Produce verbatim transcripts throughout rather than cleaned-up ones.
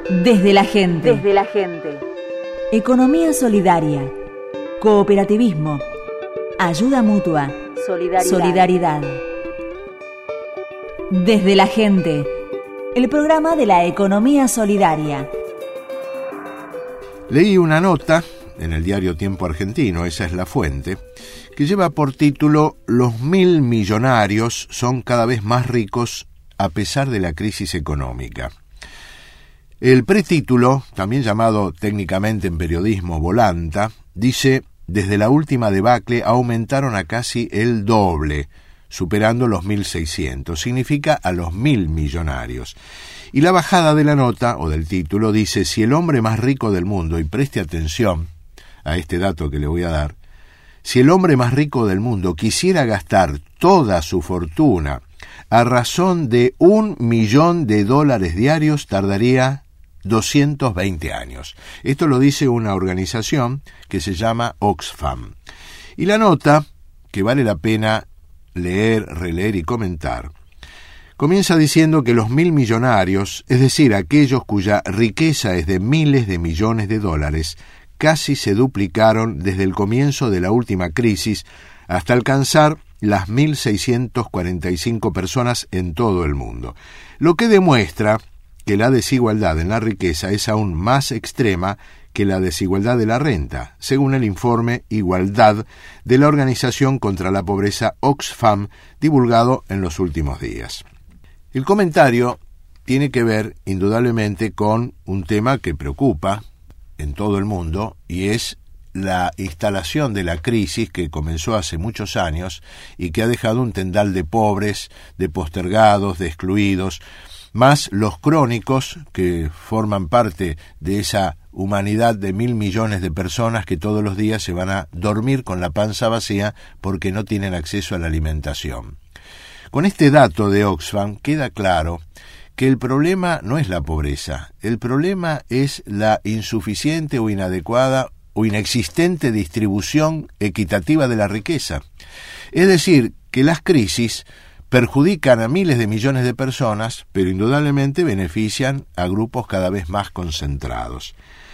Desde la gente. Desde la gente. Economía solidaria. Cooperativismo. Ayuda mutua. Solidaridad. Solidaridad. Desde la gente. El programa de la economía solidaria. Leí una nota en el diario Tiempo Argentino, esa es la fuente, que lleva por título «Los mil millonarios son cada vez más ricos a pesar de la crisis económica». El pretítulo, también llamado técnicamente en periodismo volanta, dice: «Desde la última debacle aumentaron a casi el doble, superando los mil seiscientos, significa a los mil millonarios». Y la bajada de la nota, o del título, dice: «Si el hombre más rico del mundo», y preste atención a este dato que le voy a dar, «si el hombre más rico del mundo quisiera gastar toda su fortuna a razón de un millón de dólares diarios, tardaría doscientos veinte años». Esto lo dice una organización que se llama Oxfam. Y la nota, que vale la pena leer, releer y comentar, comienza diciendo que los mil millonarios, es decir, aquellos cuya riqueza es de miles de millones de dólares, casi se duplicaron desde el comienzo de la última crisis hasta alcanzar las mil seiscientas cuarenta y cinco personas en todo el mundo, lo que demuestra que la desigualdad en la riqueza es aún más extrema que la desigualdad de la renta, según el informe Igualdad de la Organización contra la Pobreza Oxfam, divulgado en los últimos días. El comentario tiene que ver indudablemente con un tema que preocupa en todo el mundo, y es la instalación de la crisis que comenzó hace muchos años y que ha dejado un tendal de pobres, de postergados, de excluidos, más los crónicos que forman parte de esa humanidad de mil millones de personas que todos los días se van a dormir con la panza vacía porque no tienen acceso a la alimentación. Con este dato de Oxfam queda claro que el problema no es la pobreza, el problema es la insuficiente o inadecuada o inexistente distribución equitativa de la riqueza. Es decir, que las crisis perjudican a miles de millones de personas, pero indudablemente benefician a grupos cada vez más concentrados.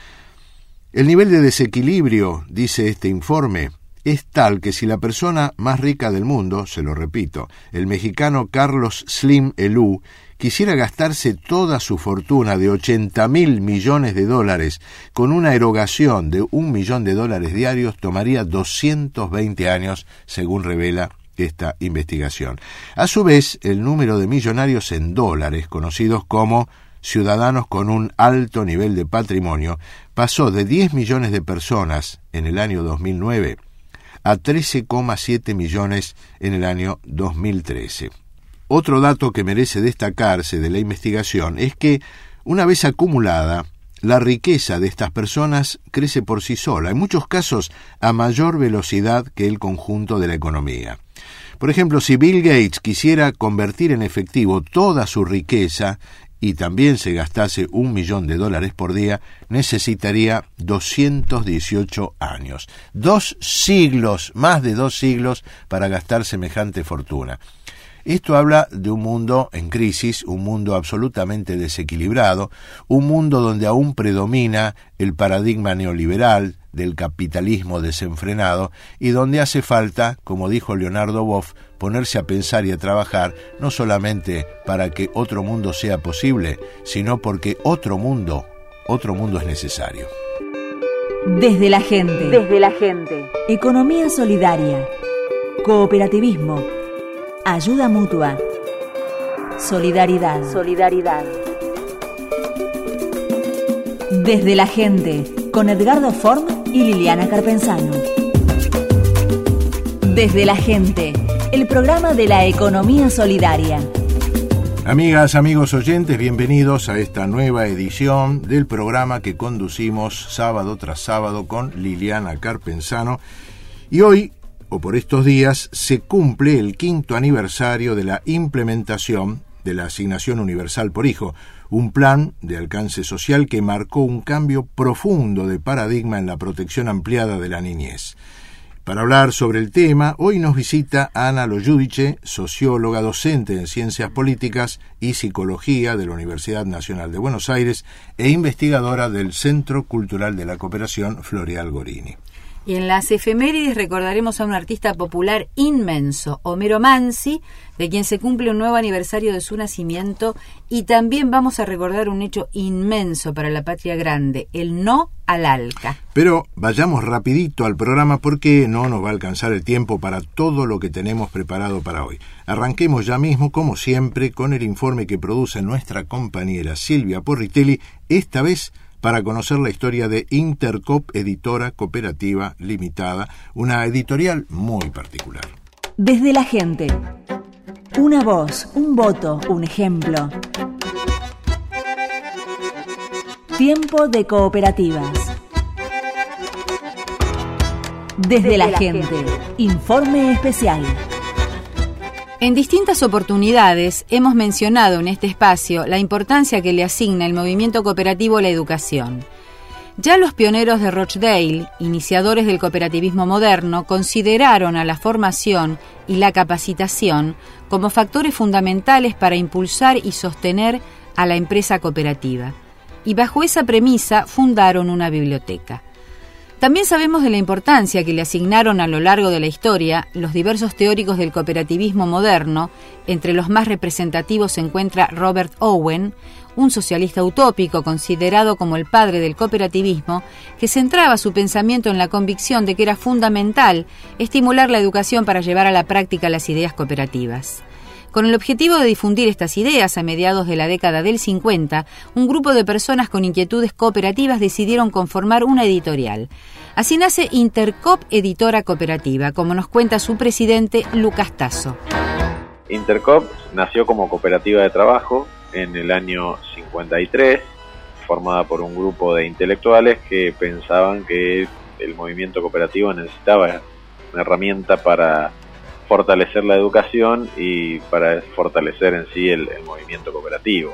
El nivel de desequilibrio, dice este informe, es tal que si la persona más rica del mundo, se lo repito, el mexicano Carlos Slim Helú, quisiera gastarse toda su fortuna de ochenta mil millones de dólares con una erogación de un millón de dólares diarios, tomaría doscientos veinte años, según revela esta investigación. A su vez, el número de millonarios en dólares, conocidos como ciudadanos con un alto nivel de patrimonio, pasó de diez millones de personas en el año dos mil nueve a trece coma siete millones en el año dos mil trece. Otro dato que merece destacarse de la investigación es que, una vez acumulada, la riqueza de estas personas crece por sí sola, en muchos casos a mayor velocidad que el conjunto de la economía. Por ejemplo, si Bill Gates quisiera convertir en efectivo toda su riqueza y también se gastase un millón de dólares por día, necesitaría doscientos dieciocho años. Dos siglos, más de dos siglos, para gastar semejante fortuna. Esto habla de un mundo en crisis, un mundo absolutamente desequilibrado, un mundo donde aún predomina el paradigma neoliberal del capitalismo desenfrenado y donde hace falta, como dijo Leonardo Boff, ponerse a pensar y a trabajar no solamente para que otro mundo sea posible, sino porque otro mundo, otro mundo es necesario. Desde la gente. Desde la gente. Economía solidaria. Cooperativismo. Ayuda mutua. Solidaridad. Solidaridad. Desde la gente, con Edgardo Form y Liliana Carpenzano. Desde la gente, el programa de la economía solidaria. Amigas, amigos oyentes, bienvenidos a esta nueva edición del programa que conducimos sábado tras sábado con Liliana Carpenzano. Y hoy, o por estos días, se cumple el quinto aniversario de la implementación de la Asignación Universal por Hijo, un plan de alcance social que marcó un cambio profundo de paradigma en la protección ampliada de la niñez. Para hablar sobre el tema, hoy nos visita Ana Lo-Giudice, socióloga, docente en Ciencias Políticas y Psicología de la Universidad Nacional de Buenos Aires e investigadora del Centro Cultural de la Cooperación Floreal Gorini. Y en las efemérides recordaremos a un artista popular inmenso, Homero Mansi, de quien se cumple un nuevo aniversario de su nacimiento, y también vamos a recordar un hecho inmenso para la patria grande, el no al ALCA. Pero vayamos rapidito al programa porque no nos va a alcanzar el tiempo para todo lo que tenemos preparado para hoy. Arranquemos ya mismo, como siempre, con el informe que produce nuestra compañera Silvia Porritelli, esta vez para conocer la historia de Intercoop Editora Cooperativa Limitada, una editorial muy particular. Desde la gente. Una voz, un voto, un ejemplo. Tiempo de cooperativas. Desde, Desde la, la gente. gente. Informe especial. En distintas oportunidades hemos mencionado en este espacio la importancia que le asigna el movimiento cooperativo a la educación. Ya los pioneros de Rochdale, iniciadores del cooperativismo moderno, consideraron a la formación y la capacitación como factores fundamentales para impulsar y sostener a la empresa cooperativa. Y bajo esa premisa fundaron una biblioteca. También sabemos de la importancia que le asignaron a lo largo de la historia los diversos teóricos del cooperativismo moderno. Entre los más representativos se encuentra Robert Owen, un socialista utópico considerado como el padre del cooperativismo, que centraba su pensamiento en la convicción de que era fundamental estimular la educación para llevar a la práctica las ideas cooperativas. Con el objetivo de difundir estas ideas, a mediados de la década del cincuenta, un grupo de personas con inquietudes cooperativas decidieron conformar una editorial. Así nace Intercoop Editora Cooperativa, como nos cuenta su presidente, Lucas Tasso. Intercoop nació como cooperativa de trabajo en el año cincuenta y tres, formada por un grupo de intelectuales que pensaban que el movimiento cooperativo necesitaba una herramienta para fortalecer la educación y para fortalecer en sí el, el movimiento cooperativo.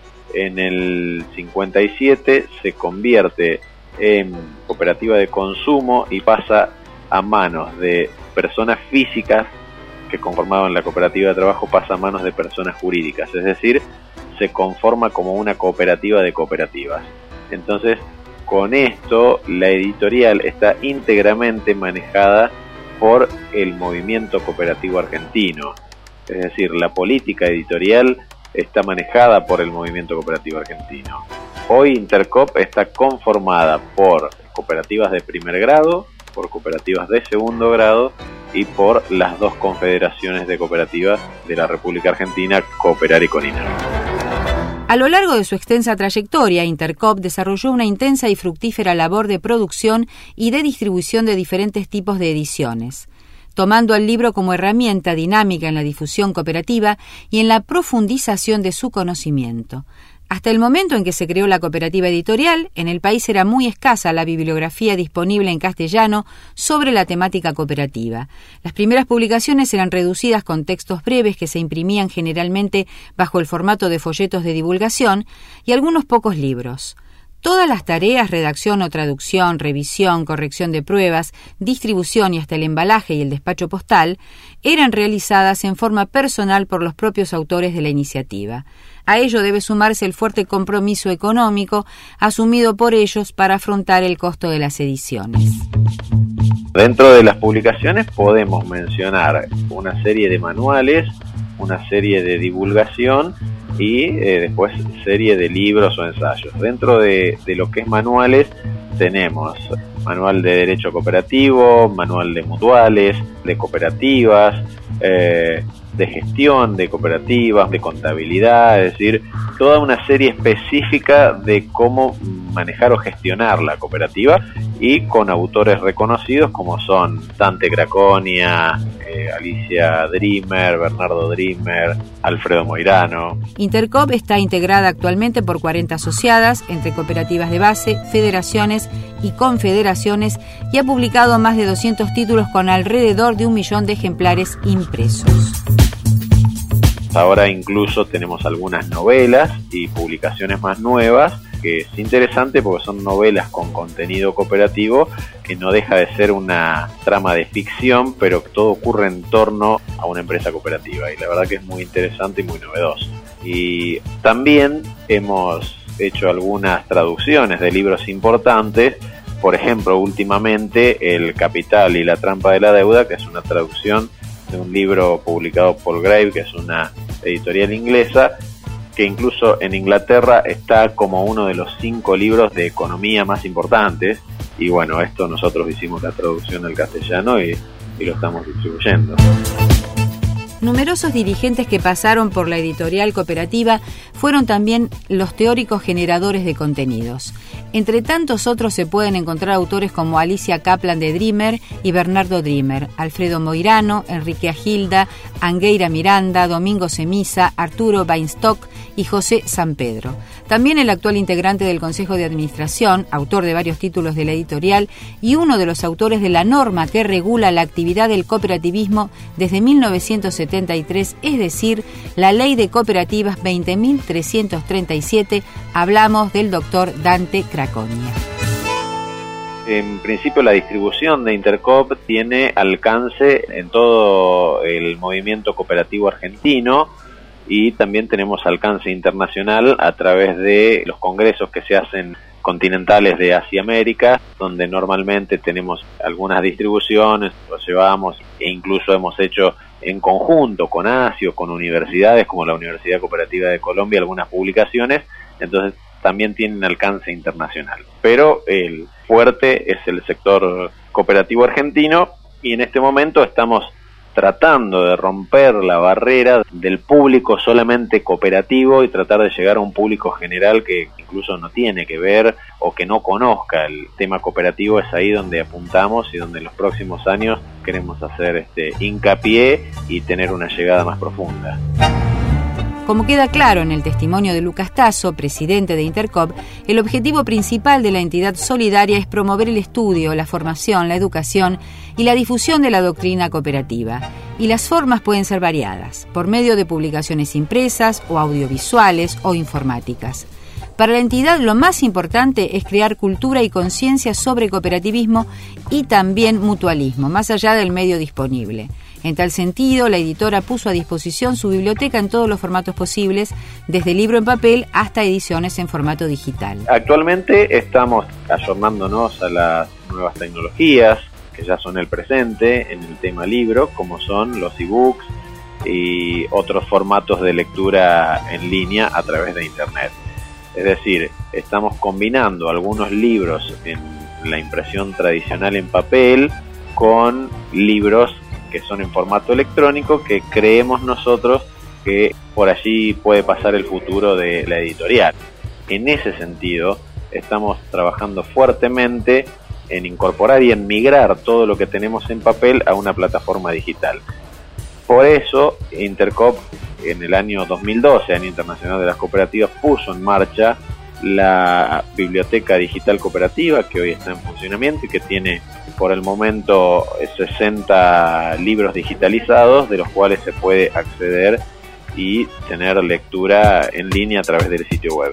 En el cincuenta y siete se convierte en cooperativa de consumo y pasa a manos de personas físicas que conformaban la cooperativa de trabajo, pasa a manos de personas jurídicas, es decir, se conforma como una cooperativa de cooperativas. Entonces, con esto, la editorial está íntegramente manejada por el movimiento cooperativo argentino. Es decir, la política editorial está manejada por el movimiento cooperativo argentino. Hoy Intercoop está conformada por cooperativas de primer grado, por cooperativas de segundo grado y por las dos confederaciones de cooperativas de la República Argentina, Cooperar y Coninar. A lo largo de su extensa trayectoria, Intercoop desarrolló una intensa y fructífera labor de producción y de distribución de diferentes tipos de ediciones, tomando al libro como herramienta dinámica en la difusión cooperativa y en la profundización de su conocimiento. Hasta el momento en que se creó la cooperativa editorial, en el país era muy escasa la bibliografía disponible en castellano sobre la temática cooperativa. Las primeras publicaciones eran reducidas con textos breves que se imprimían generalmente bajo el formato de folletos de divulgación y algunos pocos libros. Todas las tareas, redacción o traducción, revisión, corrección de pruebas, distribución y hasta el embalaje y el despacho postal, eran realizadas en forma personal por los propios autores de la iniciativa. A ello debe sumarse el fuerte compromiso económico asumido por ellos para afrontar el costo de las ediciones. Dentro de las publicaciones podemos mencionar una serie de manuales, una serie de divulgación y eh, después serie de libros o ensayos. Dentro de, de lo que es manuales tenemos manual de derecho cooperativo, manual de mutuales, de cooperativas, eh, de gestión de cooperativas, de contabilidad, es decir, toda una serie específica de cómo manejar o gestionar la cooperativa y con autores reconocidos como son Dante Craconia, eh, Alicia Dreamer, Bernardo Dreamer, Alfredo Moirano. Intercoop está integrada actualmente por cuarenta asociadas entre cooperativas de base, federaciones y confederaciones y ha publicado más de doscientos títulos con alrededor de un millón de ejemplares impresos. Ahora incluso tenemos algunas novelas y publicaciones más nuevas que es interesante porque son novelas con contenido cooperativo que no deja de ser una trama de ficción, pero que todo ocurre en torno a una empresa cooperativa, y la verdad que es muy interesante y muy novedoso. Y también hemos hecho algunas traducciones de libros importantes, por ejemplo, últimamente El Capital y la Trampa de la Deuda, que es una traducción de un libro publicado por Grave, que es una editorial inglesa, que incluso en Inglaterra está como uno de los cinco libros de economía más importantes. Y bueno, esto nosotros hicimos la traducción al castellano y, y lo estamos distribuyendo. Numerosos dirigentes que pasaron por la editorial cooperativa fueron también los teóricos generadores de contenidos. Entre tantos otros se pueden encontrar autores como Alicia Kaplan de Dreamer y Bernardo Dreamer, Alfredo Moirano, Enrique Agilda, Angueira Miranda, Domingo Semisa, Arturo Weinstock y José Sampedro. También el actual integrante del Consejo de Administración, autor de varios títulos de la editorial y uno de los autores de la norma que regula la actividad del cooperativismo desde mil novecientos setenta y tres, es decir, la Ley de Cooperativas veinte mil trescientos treinta y siete, hablamos del doctor Dante Craconia. En principio, la distribución de Intercoop tiene alcance en todo el movimiento cooperativo argentino, y también tenemos alcance internacional a través de los congresos que se hacen continentales de Asia y América, donde normalmente tenemos algunas distribuciones, los llevamos e incluso hemos hecho en conjunto con ASIO, con universidades como la Universidad Cooperativa de Colombia, algunas publicaciones, entonces también tienen alcance internacional. Pero el fuerte es el sector cooperativo argentino, y en este momento estamos tratando de romper la barrera del público solamente cooperativo y tratar de llegar a un público general que incluso no tiene que ver o que no conozca el tema cooperativo. Es ahí donde apuntamos y donde en los próximos años queremos hacer este hincapié y tener una llegada más profunda. Como queda claro en el testimonio de Lucas Tasso, presidente de Intercoop, el objetivo principal de la entidad solidaria es promover el estudio, la formación, la educación y la difusión de la doctrina cooperativa. Y las formas pueden ser variadas, por medio de publicaciones impresas o audiovisuales o informáticas. Para la entidad lo más importante es crear cultura y conciencia sobre cooperativismo y también mutualismo, más allá del medio disponible. En tal sentido, la editora puso a disposición su biblioteca en todos los formatos posibles, desde libro en papel hasta ediciones en formato digital. Actualmente estamos ayornándonos a las nuevas tecnologías que ya son el presente en el tema libro, como son los ebooks y otros formatos de lectura en línea a través de Internet. Es decir, estamos combinando algunos libros en la impresión tradicional en papel con libros que son en formato electrónico, que creemos nosotros que por allí puede pasar el futuro de la editorial. En ese sentido, estamos trabajando fuertemente en incorporar y en migrar todo lo que tenemos en papel a una plataforma digital. Por eso, Intercoop en el año dos mil doce, Año Internacional de las Cooperativas, puso en marcha la Biblioteca Digital Cooperativa, que hoy está en funcionamiento y que tiene por el momento sesenta libros digitalizados, de los cuales se puede acceder y tener lectura en línea a través del sitio web.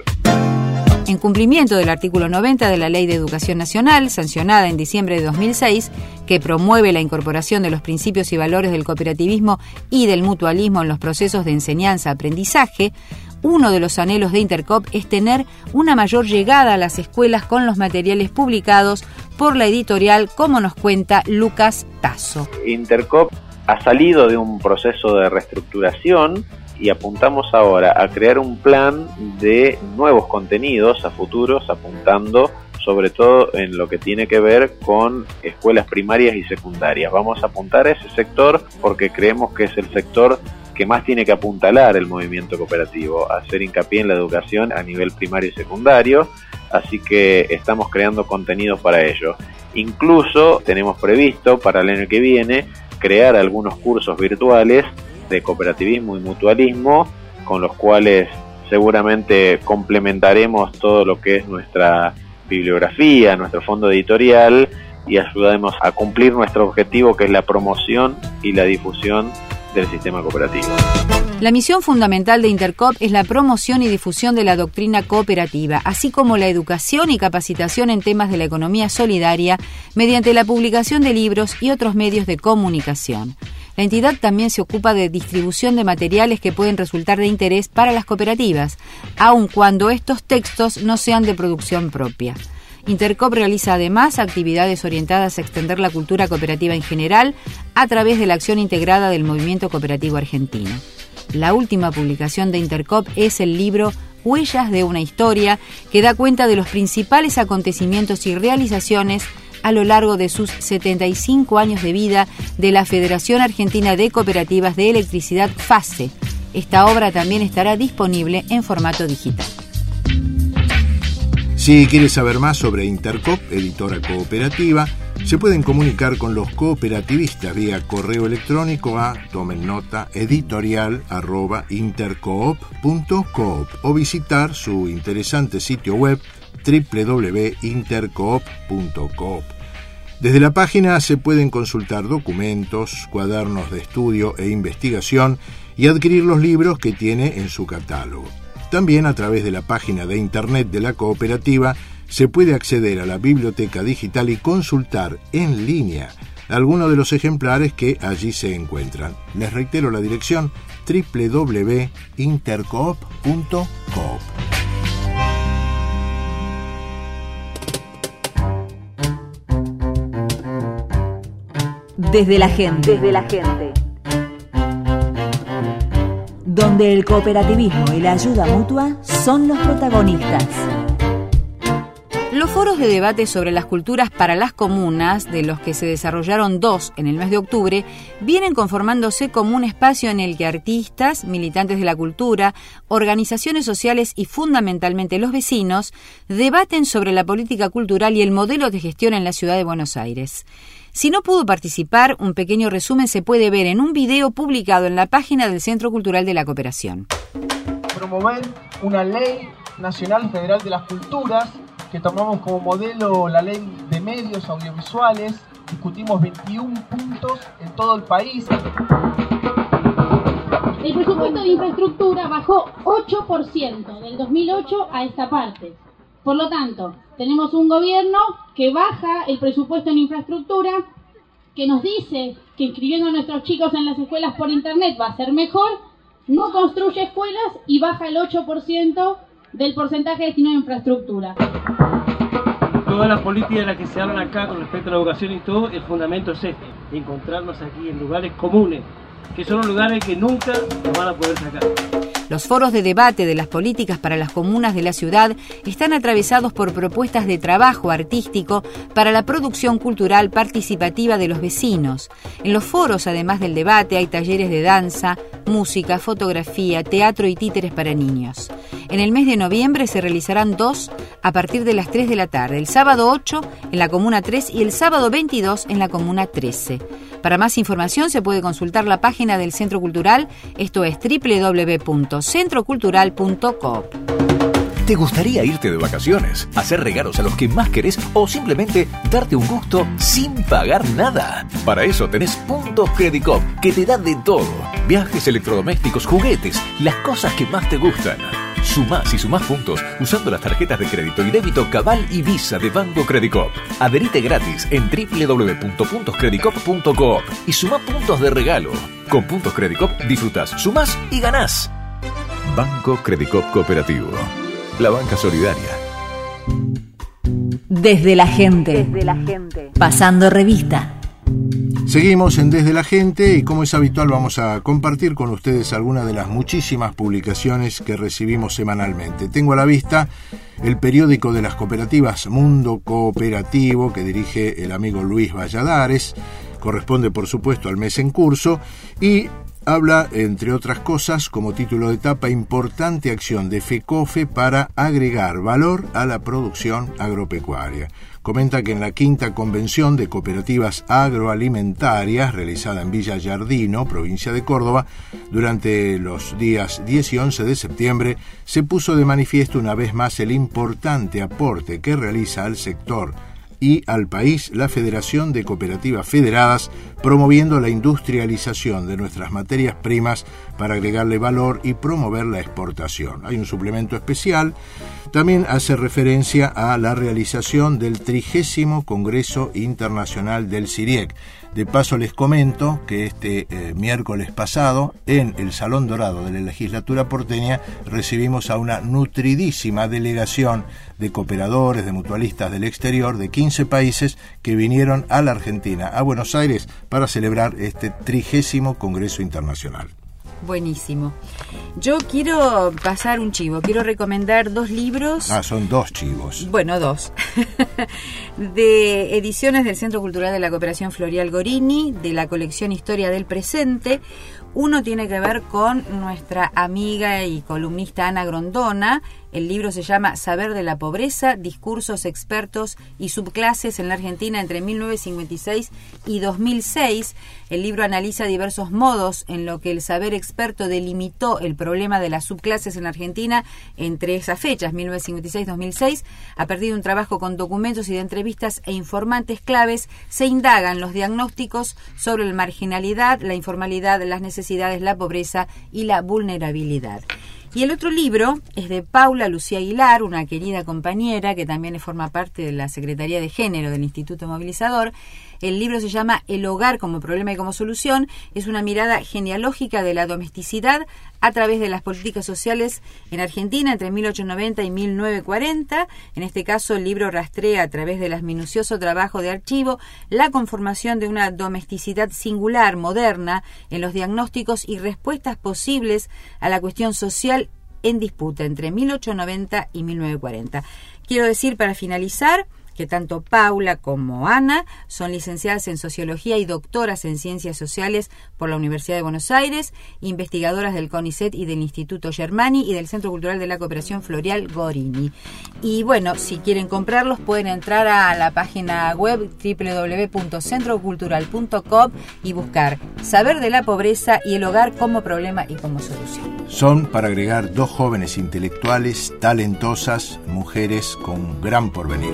En cumplimiento del artículo noventa de la Ley de Educación Nacional, sancionada en diciembre de dos mil seis, que promueve la incorporación de los principios y valores del cooperativismo y del mutualismo en los procesos de enseñanza-aprendizaje, uno de los anhelos de Intercoop es tener una mayor llegada a las escuelas con los materiales publicados por la editorial, como nos cuenta Lucas Tasso. Intercoop ha salido de un proceso de reestructuración y apuntamos ahora a crear un plan de nuevos contenidos a futuros, apuntando sobre todo en lo que tiene que ver con escuelas primarias y secundarias. Vamos a apuntar a ese sector porque creemos que es el sector que más tiene que apuntalar el movimiento cooperativo, hacer hincapié en la educación a nivel primario y secundario, así que estamos creando contenidos para ello. Incluso tenemos previsto para el año que viene crear algunos cursos virtuales de cooperativismo y mutualismo, con los cuales seguramente complementaremos todo lo que es nuestra bibliografía, nuestro fondo editorial, y ayudaremos a cumplir nuestro objetivo, que es la promoción y la difusión del sistema cooperativo. La misión fundamental de Intercoop es la promoción y difusión de la doctrina cooperativa, así como la educación y capacitación en temas de la economía solidaria mediante la publicación de libros y otros medios de comunicación. La entidad también se ocupa de distribución de materiales que pueden resultar de interés para las cooperativas, aun cuando estos textos no sean de producción propia. Intercoop realiza además actividades orientadas a extender la cultura cooperativa en general a través de la acción integrada del movimiento cooperativo argentino. La última publicación de Intercoop es el libro Huellas de una historia, que da cuenta de los principales acontecimientos y realizaciones a lo largo de sus setenta y cinco años de vida de la Federación Argentina de Cooperativas de Electricidad, FACE. Esta obra también estará disponible en formato digital. Si quieres saber más sobre Intercoop, editora cooperativa, se pueden comunicar con los cooperativistas vía correo electrónico a, tomen nota, editorial arroba intercoop punto coop o visitar su interesante sitio web doble u doble u doble u punto intercoop punto coop. Desde la página se pueden consultar documentos, cuadernos de estudio e investigación y adquirir los libros que tiene en su catálogo. También a través de la página de internet de la cooperativa se puede acceder a la biblioteca digital y consultar en línea algunos de los ejemplares que allí se encuentran. Les reitero la dirección doble u doble u doble u punto intercoop punto coop. Desde la gente. Desde la gente. Donde el cooperativismo y la ayuda mutua son los protagonistas. Los foros de debate sobre las culturas para las comunas, de los que se desarrollaron dos en el mes de octubre, vienen conformándose como un espacio en el que artistas, militantes de la cultura, organizaciones sociales y fundamentalmente los vecinos debaten sobre la política cultural y el modelo de gestión en la ciudad de Buenos Aires. Si no pudo participar, un pequeño resumen se puede ver en un video publicado en la página del Centro Cultural de la Cooperación. Promover una ley nacional federal de las culturas, que tomamos como modelo la ley de medios audiovisuales. Discutimos veintiún puntos en todo el país. El presupuesto de infraestructura bajó ocho por ciento del dos mil ocho a esta parte. Por lo tanto, tenemos un gobierno que baja el presupuesto en infraestructura, que nos dice que inscribiendo a nuestros chicos en las escuelas por internet va a ser mejor, no construye escuelas y baja el ocho por ciento del porcentaje destinado a infraestructura. Todas las políticas de las que se hablan acá con respecto a la educación y todo, el fundamento es este, encontrarnos aquí en lugares comunes, que son los lugares que nunca nos van a poder sacar. Los foros de debate de las políticas para las comunas de la ciudad están atravesados por propuestas de trabajo artístico para la producción cultural participativa de los vecinos. En los foros, además del debate, hay talleres de danza, música, fotografía, teatro y títeres para niños. En el mes de noviembre se realizarán dos a partir de las tres de la tarde, el sábado ocho en la Comuna tres y el sábado veintidós en la Comuna trece. Para más información se puede consultar la página del Centro Cultural, esto es doble u doble u doble u punto centro cultural punto coop. ¿Te gustaría irte de vacaciones, hacer regalos a los que más querés o simplemente darte un gusto sin pagar nada? Para eso tenés Puntos Credicop, que te da de todo. Viajes, electrodomésticos, juguetes, las cosas que más te gustan. Sumás y sumás puntos usando las tarjetas de crédito y débito Cabal y Visa de Banco Credicop. Adherite gratis en doble u doble u doble u punto puntos credicop punto coop y sumá puntos de regalo. Con Puntos Credicop disfrutás, sumás y ganás. Banco Credicop Cooperativo. La banca solidaria. Desde la gente. Desde la gente. Pasando revista. Seguimos en Desde la Gente y, como es habitual, vamos a compartir con ustedes algunas de las muchísimas publicaciones que recibimos semanalmente. Tengo a la vista el periódico de las cooperativas Mundo Cooperativo, que dirige el amigo Luis Valladares, corresponde por supuesto al mes en curso, y habla, entre otras cosas, como título de tapa, importante acción de FECOFE para agregar valor a la producción agropecuaria. Comenta que en la quinta convención de cooperativas agroalimentarias, realizada en Villa Yardino, provincia de Córdoba, durante los días diez y once de septiembre, se puso de manifiesto una vez más el importante aporte que realiza al sector y al país la Federación de Cooperativas Federadas, promoviendo la industrialización de nuestras materias primas para agregarle valor y promover la exportación. Hay un suplemento especial. También hace referencia a la realización del trigésimo Congreso Internacional del CIRIEC. De paso les comento que este eh, miércoles pasado, en el Salón Dorado de la Legislatura porteña, recibimos a una nutridísima delegación de cooperadores, de mutualistas del exterior, de quince países, que vinieron a la Argentina, a Buenos Aires, para celebrar este trigésimo Congreso Internacional. Buenísimo. Yo quiero pasar un chivo, quiero recomendar dos libros. Ah, son dos chivos. Bueno, dos. De ediciones del Centro Cultural de la Cooperación Florial Gorini, de la colección Historia del Presente. Uno tiene que ver con nuestra amiga y columnista Ana Grondona. El libro se llama Saber de la Pobreza, Discursos, Expertos y Subclases en la Argentina entre mil novecientos cincuenta y seis y dos mil seis. El libro analiza diversos modos en lo que el saber experto delimitó el problema de las subclases en la Argentina entre esas fechas, mil novecientos cincuenta y seis y dos mil seis. A partir de un trabajo con documentos y de entrevistas e informantes claves, se indagan los diagnósticos sobre la marginalidad, la informalidad, las necesidades, la pobreza y la vulnerabilidad. Y el otro libro es de Paula Lucía Aguilar, una querida compañera que también forma parte de la Secretaría de Género del Instituto Movilizador. El libro se llama El hogar como problema y como solución. Es una mirada genealógica de la domesticidad a través de las políticas sociales en Argentina entre mil ochocientos noventa y mil novecientos cuarenta. En este caso, el libro rastrea a través del minucioso trabajo de archivo la conformación de una domesticidad singular, moderna, en los diagnósticos y respuestas posibles a la cuestión social en disputa entre mil ochocientos noventa y mil novecientos cuarenta. Quiero decir, para finalizar, que tanto Paula como Ana son licenciadas en Sociología y doctoras en Ciencias Sociales por la Universidad de Buenos Aires, investigadoras del CONICET y del Instituto Germani y del Centro Cultural de la Cooperación Florial Gorini. Y bueno, si quieren comprarlos pueden entrar a la página web doble u doble u doble u punto centro cultural punto com y buscar Saber de la Pobreza y el hogar como problema y como solución. Son, para agregar, dos jóvenes intelectuales, talentosas, mujeres con gran porvenir.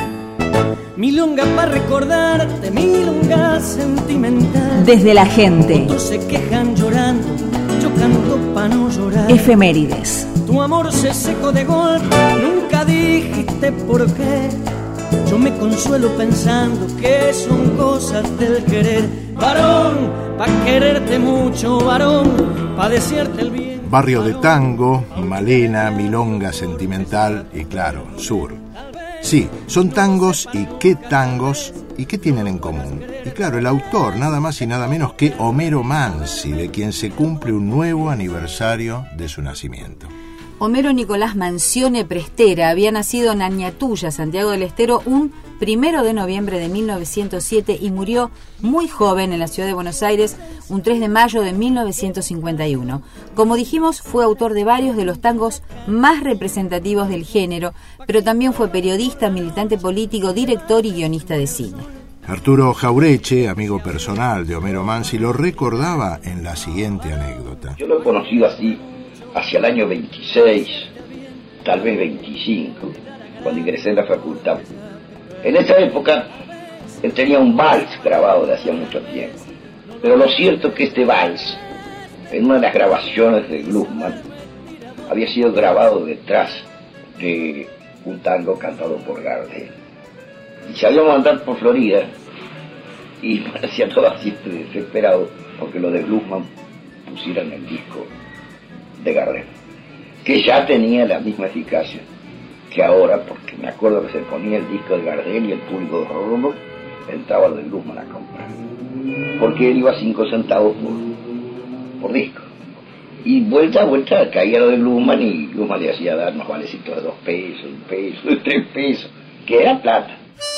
Milonga para recordarte, milonga sentimental. Desde la gente. Otros se quejan llorando, yo canto pa' no llorar. Efemérides. Tu amor se secó de golpe, nunca dijiste por qué. Yo me consuelo pensando que son cosas del querer. Varón, pa' quererte mucho, varón, pa' desearte el bien. Barrio de tango, Malena, milonga sentimental y, claro, sur. Sí, son tangos, y qué tangos, y qué tienen en común. Y claro, el autor, nada más y nada menos que Homero Mansi, de quien se cumple un nuevo aniversario de su nacimiento. Homero Nicolás Mancione Prestera había nacido en Añatuya, Santiago del Estero, un primero de noviembre de mil novecientos siete y murió muy joven en la ciudad de Buenos Aires un tres de mayo de mil novecientos cincuenta y uno. Como dijimos, fue autor de varios de los tangos más representativos del género, pero también fue periodista, militante político, director y guionista de cine. Arturo Jaureche, amigo personal de Homero Mansi, lo recordaba en la siguiente anécdota. Yo lo he conocido así hacia el año veintiséis, tal vez veinticinco, cuando ingresé en la facultad. En esa época él tenía un vals grabado de hacía mucho tiempo, pero lo cierto es que este vals, en una de las grabaciones de Glucksmann, había sido grabado detrás de un tango cantado por Gardel. Y se había mandado por Florida y parecía todo así desesperado porque lo de Glucksmann pusieran el disco de Gardel, que ya tenía la misma eficacia que ahora, porque me acuerdo que se ponía el disco de Gardel y el público de Romo entraba lo de Glucksmann a comprar, porque él iba a cinco centavos por, por disco, y vuelta a vuelta caía lo de Glucksmann y Glucksmann le hacía dar unos valecitos de dos pesos, un peso, de tres pesos, que era plata.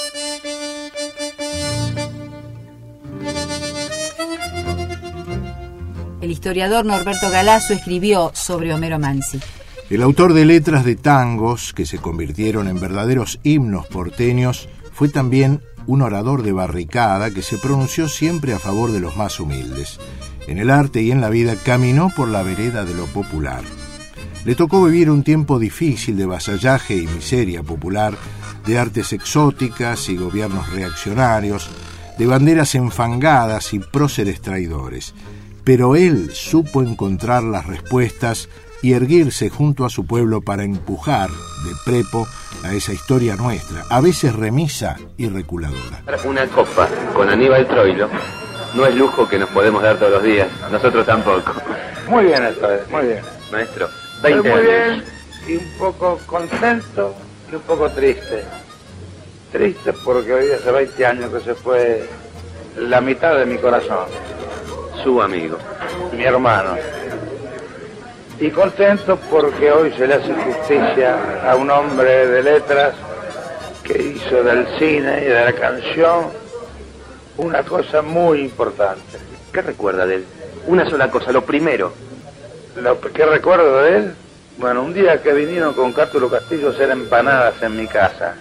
El historiador Norberto Galazo escribió sobre Homero Mansi. El autor de letras de tangos que se convirtieron en verdaderos himnos porteños fue también un orador de barricada que se pronunció siempre a favor de los más humildes. En el arte y en la vida caminó por la vereda de lo popular. Le tocó vivir un tiempo difícil de vasallaje y miseria popular, de artes exóticas y gobiernos reaccionarios, de banderas enfangadas y próceres traidores. Pero él supo encontrar las respuestas y erguirse junto a su pueblo para empujar de prepo a esa historia nuestra, a veces remisa y reculadora. Una copa con Aníbal Troilo no es lujo que nos podemos dar todos los días, nosotros tampoco. Muy bien esto es, muy bien. Maestro, veinte años. Muy bien, y un poco contento y un poco triste. Triste porque hoy hace veinte años que se fue la mitad de mi corazón. Su amigo. Mi hermano. Y contento porque hoy se le hace justicia a un hombre de letras que hizo del cine y de la canción una cosa muy importante. ¿Qué recuerda de él? Una sola cosa, lo primero. Lo que recuerdo de él, bueno, un día que vinieron con Cátulo Castillo a hacer empanadas en mi casa.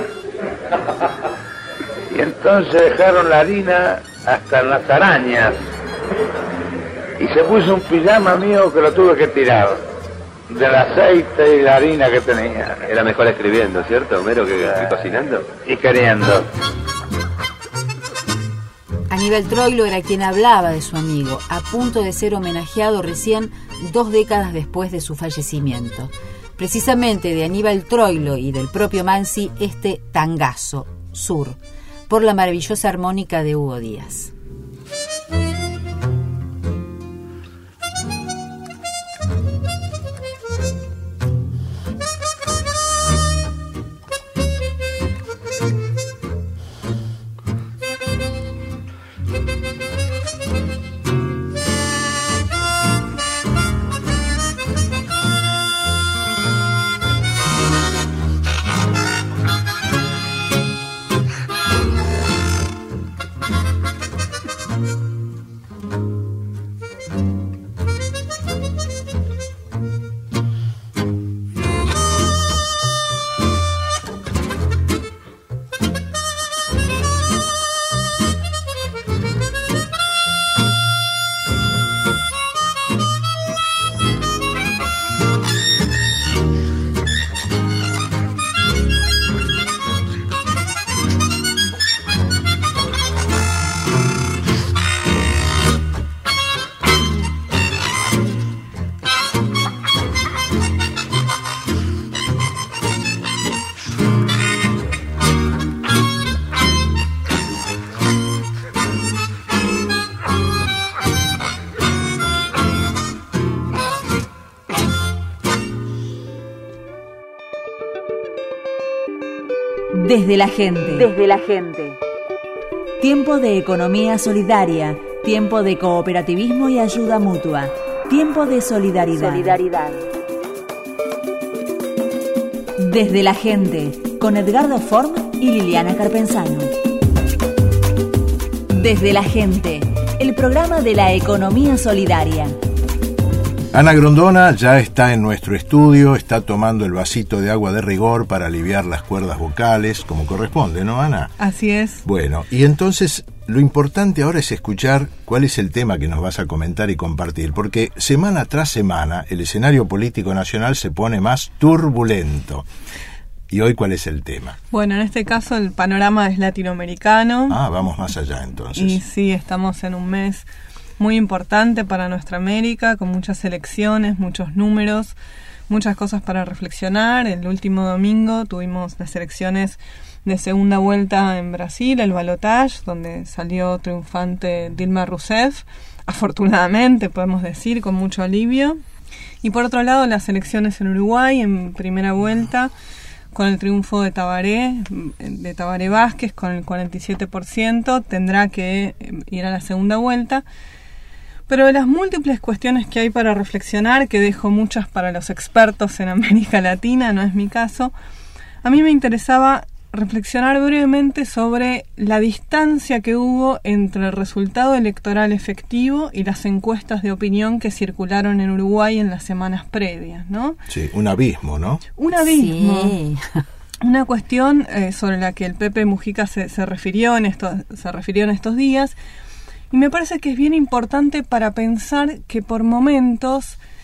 Y entonces dejaron la harina hasta en las arañas. Y se puso un pijama mío que lo tuve que tirar. Del aceite y la harina que tenía. Era mejor escribiendo, ¿cierto, Homero, que, que cocinando? Y queriendo. Aníbal Troilo era quien hablaba de su amigo, a punto de ser homenajeado recién dos décadas después de su fallecimiento. Precisamente de Aníbal Troilo y del propio Mansi, este tangazo, Sur, por la maravillosa armónica de Hugo Díaz. Desde la gente. Desde la gente. Tiempo de economía solidaria, tiempo de cooperativismo y ayuda mutua, tiempo de solidaridad. Solidaridad. Desde la gente, con Edgardo Form y Liliana Carpenzano. Desde la gente, el programa de la economía solidaria. Ana Grondona ya está en nuestro estudio, está tomando el vasito de agua de rigor para aliviar las cuerdas vocales, como corresponde, ¿no, Ana? Así es. Bueno, y entonces lo importante ahora es escuchar cuál es el tema que nos vas a comentar y compartir, porque semana tras semana el escenario político nacional se pone más turbulento. ¿Y hoy cuál es el tema? Bueno, en este caso el panorama es latinoamericano. Ah, vamos más allá entonces. Y sí, estamos en un mes muy importante para nuestra América, con muchas elecciones, muchos números, muchas cosas para reflexionar. El último domingo tuvimos las elecciones de segunda vuelta en Brasil, el balotage, donde salió triunfante Dilma Rousseff, afortunadamente, podemos decir, con mucho alivio. Y por otro lado, las elecciones en Uruguay, en primera vuelta, con el triunfo de Tabaré, de Tabaré Vázquez, con el cuarenta y siete por ciento, tendrá que ir a la segunda vuelta. Pero de las múltiples cuestiones que hay para reflexionar, que dejo muchas para los expertos en América Latina, no es mi caso, a mí me interesaba reflexionar brevemente sobre la distancia que hubo entre el resultado electoral efectivo y las encuestas de opinión que circularon en Uruguay en las semanas previas, ¿no? Sí, un abismo, ¿no? Un abismo. Sí. Una cuestión eh, sobre la que el Pepe Mujica se, se refirió en estos, se refirió en estos días. Y me parece que es bien importante para pensar que por momentos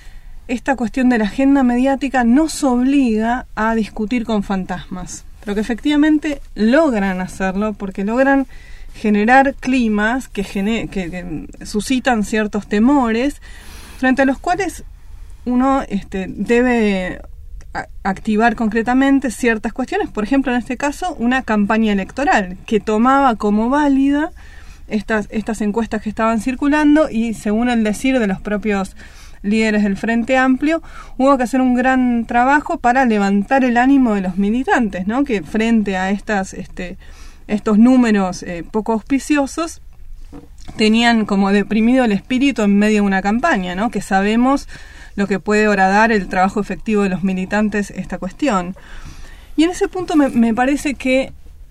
esta cuestión de la agenda mediática nos obliga a discutir con fantasmas, pero que efectivamente logran hacerlo porque logran generar climas que, gener- que, que suscitan ciertos temores frente a los cuales uno este, debe a- activar concretamente ciertas cuestiones. Por ejemplo, en este caso, una campaña electoral que tomaba como válida estas, estas encuestas que estaban circulando y, según el decir de los propios líderes del Frente Amplio, hubo que hacer un gran trabajo para levantar el ánimo de los militantes, ¿no? Que frente a estas, este, estos números eh, poco auspiciosos, tenían como deprimido el espíritu en medio de una campaña, ¿no? Que sabemos lo que puede horadar el trabajo efectivo de los militantes esta cuestión. Y en ese punto me, me parece que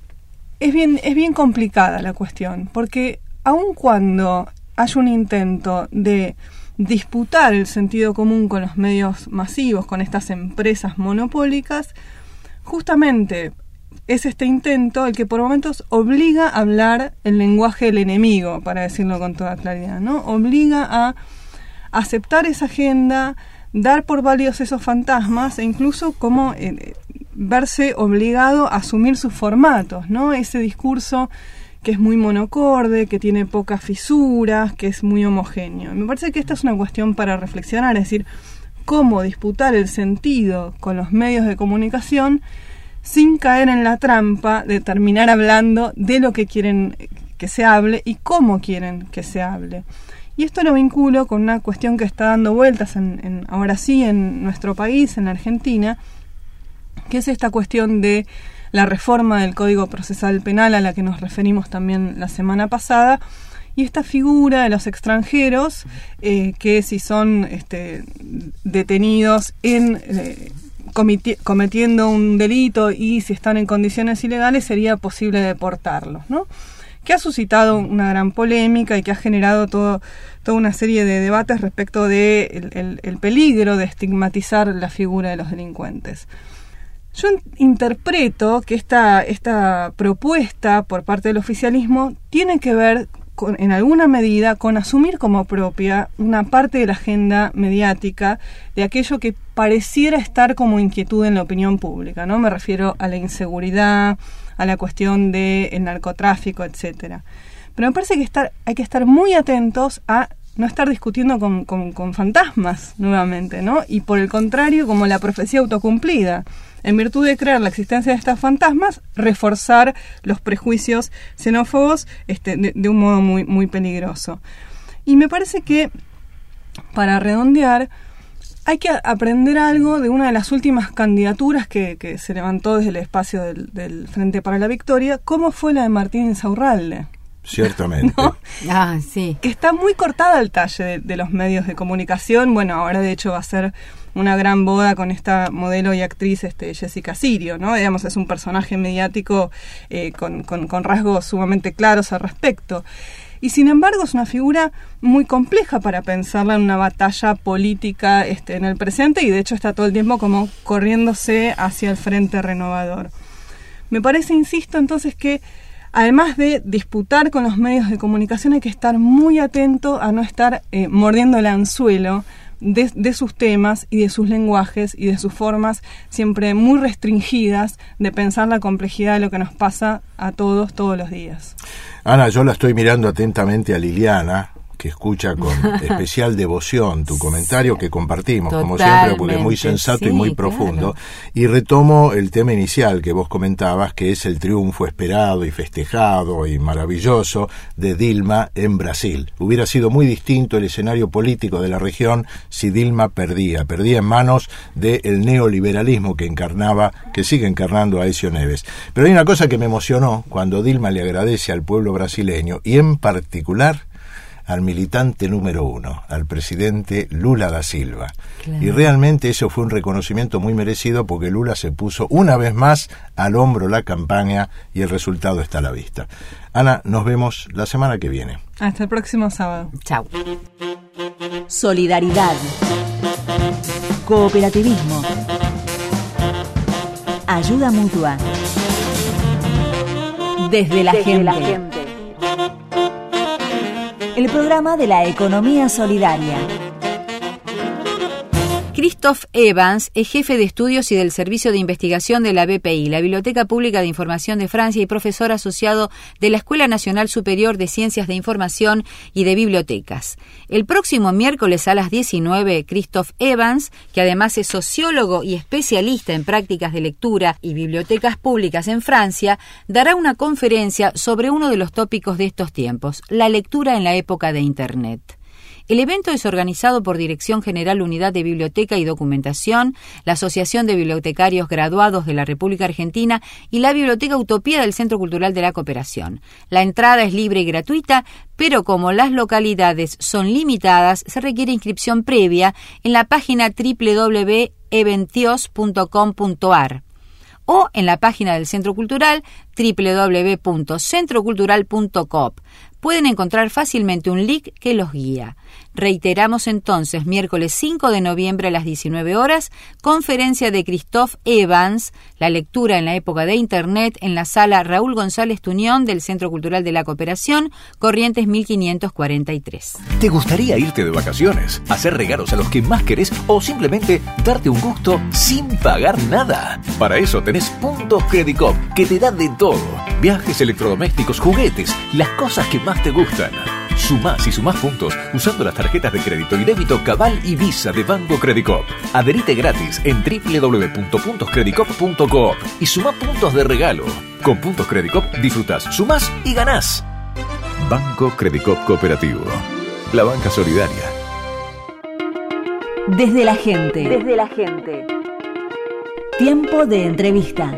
es bien, es bien complicada la cuestión, porque aun cuando hay un intento de disputar el sentido común con los medios masivos, con estas empresas monopólicas, justamente es este intento el que por momentos obliga a hablar el lenguaje del enemigo, para decirlo con toda claridad, ¿no? Obliga a aceptar esa agenda, dar por válidos esos fantasmas e incluso como eh, verse obligado a asumir sus formatos, ¿no? Ese discurso que es muy monocorde, que tiene pocas fisuras, que es muy homogéneo. Me parece que esta es una cuestión para reflexionar, es decir, cómo disputar el sentido con los medios de comunicación sin caer en la trampa de terminar hablando de lo que quieren que se hable y cómo quieren que se hable. Y esto lo vinculo con una cuestión que está dando vueltas en, en, ahora sí en nuestro país, en la Argentina, que es esta cuestión de la reforma del Código Procesal Penal a la que nos referimos también la semana pasada, y esta figura de los extranjeros eh, que si son este, detenidos en eh, comiti- cometiendo un delito y si están en condiciones ilegales sería posible deportarlos, ¿no? Que ha suscitado una gran polémica y que ha generado todo, toda una serie de debates respecto de el, el, el peligro de estigmatizar la figura de los delincuentes. Yo interpreto que esta, esta propuesta por parte del oficialismo tiene que ver con, en alguna medida con asumir como propia una parte de la agenda mediática de aquello que pareciera estar como inquietud en la opinión pública, ¿no? Me refiero a la inseguridad, a la cuestión del narcotráfico, etcétera. Pero me parece que estar, hay que estar muy atentos a no estar discutiendo con, con, con fantasmas nuevamente, ¿no? Y por el contrario, como la profecía autocumplida, en virtud de creer la existencia de estos fantasmas, reforzar los prejuicios xenófobos este, de, de un modo muy, muy peligroso. Y me parece que, para redondear, hay que aprender algo de una de las últimas candidaturas que, que se levantó desde el espacio del, del Frente para la Victoria, como fue la de Martín Insaurralde. Ciertamente. ¿No? Ah, sí. Que está muy cortada al talle de, de los medios de comunicación. Bueno, ahora de hecho va a ser una gran boda con esta modelo y actriz este, Jessica Sirio, ¿no? Digamos, es un personaje mediático eh, con, con, con rasgos sumamente claros al respecto. Y sin embargo es una figura muy compleja para pensarla en una batalla política este, en el presente, y de hecho está todo el tiempo como corriéndose hacia el Frente Renovador. Me parece, insisto, entonces que además de disputar con los medios de comunicación hay que estar muy atento a no estar eh, mordiendo el anzuelo de, de sus temas y de sus lenguajes y de sus formas siempre muy restringidas de pensar la complejidad de lo que nos pasa a todos todos los días. Ana, yo la estoy mirando atentamente a Liliana, que escucha con especial devoción tu comentario que compartimos, Totalmente, como siempre, porque es muy sensato sí, y muy profundo. Claro. Y retomo el tema inicial que vos comentabas, que es el triunfo esperado y festejado y maravilloso de Dilma en Brasil. Hubiera sido muy distinto el escenario político de la región si Dilma perdía, perdía en manos del neoliberalismo que encarnaba, que sigue encarnando a Aécio Neves. Pero hay una cosa que me emocionó cuando Dilma le agradece al pueblo brasileño, y en particular al militante número uno, al presidente Lula da Silva. Claro. Y realmente eso fue un reconocimiento muy merecido, porque Lula se puso una vez más al hombro la campaña y el resultado está a la vista. Ana, nos vemos la semana que viene. Hasta el próximo sábado. Chao. Solidaridad. Cooperativismo. Ayuda mutua. Desde la Desde gente. la gente. El programa de la economía solidaria. Christoph Evans es jefe de estudios y del Servicio de Investigación de la B P I, la Biblioteca Pública de Información de Francia, y profesor asociado de la Escuela Nacional Superior de Ciencias de Información y de Bibliotecas. El próximo miércoles a las diecinueve, Christoph Evans, que además es sociólogo y especialista en prácticas de lectura y bibliotecas públicas en Francia, dará una conferencia sobre uno de los tópicos de estos tiempos, la lectura en la época de Internet. El evento es organizado por Dirección General Unidad de Biblioteca y Documentación, la Asociación de Bibliotecarios Graduados de la República Argentina y la Biblioteca Utopía del Centro Cultural de la Cooperación. La entrada es libre y gratuita, pero como las localidades son limitadas, se requiere inscripción previa en la página doble u doble u doble u punto eventios punto com punto a r o en la página del Centro Cultural doble u doble u doble u punto centro cultural punto coop. Pueden encontrar fácilmente un link que los guía. Reiteramos entonces, miércoles cinco de noviembre a las diecinueve horas, conferencia de Christoph Evans, la lectura en la época de Internet, en la sala Raúl González Tuñón del Centro Cultural de la Cooperación, Corrientes mil quinientos cuarenta y tres. ¿Te gustaría irte de vacaciones, hacer regalos a los que más querés o simplemente darte un gusto sin pagar nada? Para eso tenés Puntos Credit Coop, que te da de todo. Viajes, electrodomésticos, juguetes, las cosas que más te gustan. Sumás y sumás puntos usando las tarjetas de crédito y débito Cabal y Visa de Banco Credit Coop. Adherite gratis en doble u doble u doble u punto puntos credit coop punto coop y sumá puntos de regalo. Con Puntos Credit Coop disfrutás, sumás y ganás. Banco Credit Coop Cooperativo. La banca solidaria. Desde la gente. Desde la gente. Tiempo de entrevista.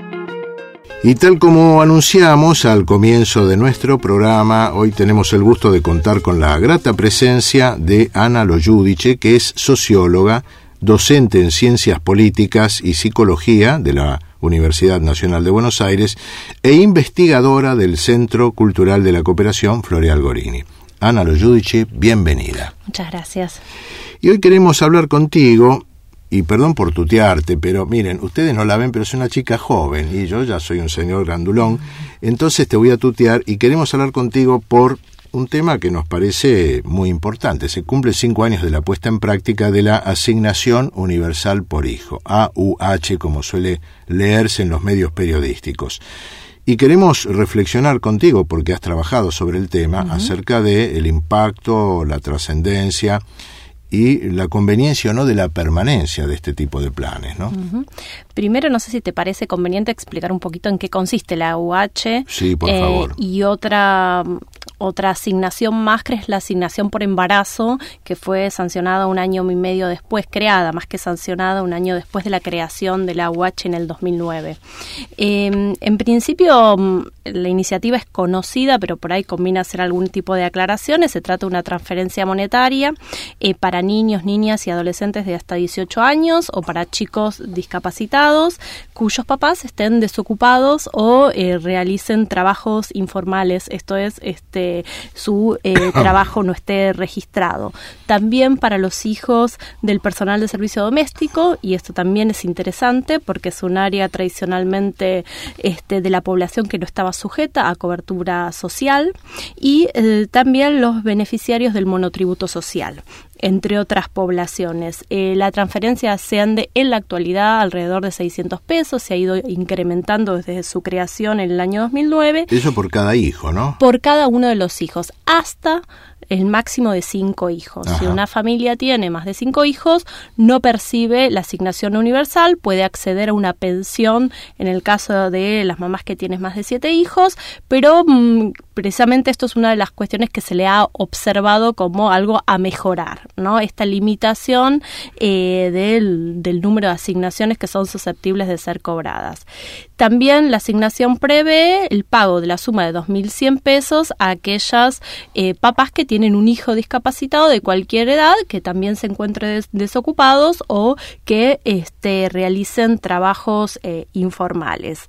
Y tal como anunciamos al comienzo de nuestro programa, hoy tenemos el gusto de contar con la grata presencia de Ana Lo Giudice, que es socióloga, docente en Ciencias Políticas y Psicología de la Universidad Nacional de Buenos Aires e investigadora del Centro Cultural de la Cooperación Floreal Gorini. Ana Lo Giudice, bienvenida. Muchas gracias. Y hoy queremos hablar contigo. Y perdón por tutearte, pero miren, ustedes no la ven, pero es una chica joven y yo ya soy un señor grandulón. Entonces te voy a tutear y queremos hablar contigo por un tema que nos parece muy importante. Se cumple cinco años de la puesta en práctica de la Asignación Universal por Hijo, A U H, como suele leerse en los medios periodísticos. Y queremos reflexionar contigo, porque has trabajado sobre el tema, uh-huh. acerca de el impacto, la trascendencia y la conveniencia o no de la permanencia de este tipo de planes, ¿no? Uh-huh. Primero, no sé si te parece conveniente explicar un poquito en qué consiste la A U H. Sí, por eh, favor. Y otra otra asignación más, que es la asignación por embarazo, que fue sancionada un año y medio después, creada, más que sancionada, un año después de la creación de la A U H en el dos mil nueve. Eh, en principio, la iniciativa es conocida, pero por ahí conviene hacer algún tipo de aclaraciones. Se trata de una transferencia monetaria eh, para niños, niñas y adolescentes de hasta dieciocho años o para chicos discapacitados cuyos papás estén desocupados o eh, realicen trabajos informales, esto es, este su eh, trabajo no esté registrado. También para los hijos del personal de servicio doméstico, y esto también es interesante porque es un área tradicionalmente este, de la población que no estaba sujeta a cobertura social, y eh, también los beneficiarios del monotributo social, entre otras poblaciones. Eh, la transferencia asciende en la actualidad alrededor de seiscientos pesos, se ha ido incrementando desde su creación en el año dos mil nueve. Eso por cada hijo, ¿no? Por cada uno de los hijos, hasta el máximo de cinco hijos. Ajá. Si una familia tiene más de cinco hijos, no percibe la asignación universal, puede acceder a una pensión en el caso de las mamás que tienen más de siete hijos, pero mmm, precisamente esto es una de las cuestiones que se le ha observado como algo a mejorar, ¿no? Esta limitación eh, del, del número de asignaciones que son susceptibles de ser cobradas. También la asignación prevé el pago de la suma de dos mil cien pesos a aquellas eh, papás que tienen un hijo discapacitado de cualquier edad, que también se encuentren des- desocupados o que este, realicen trabajos eh, informales.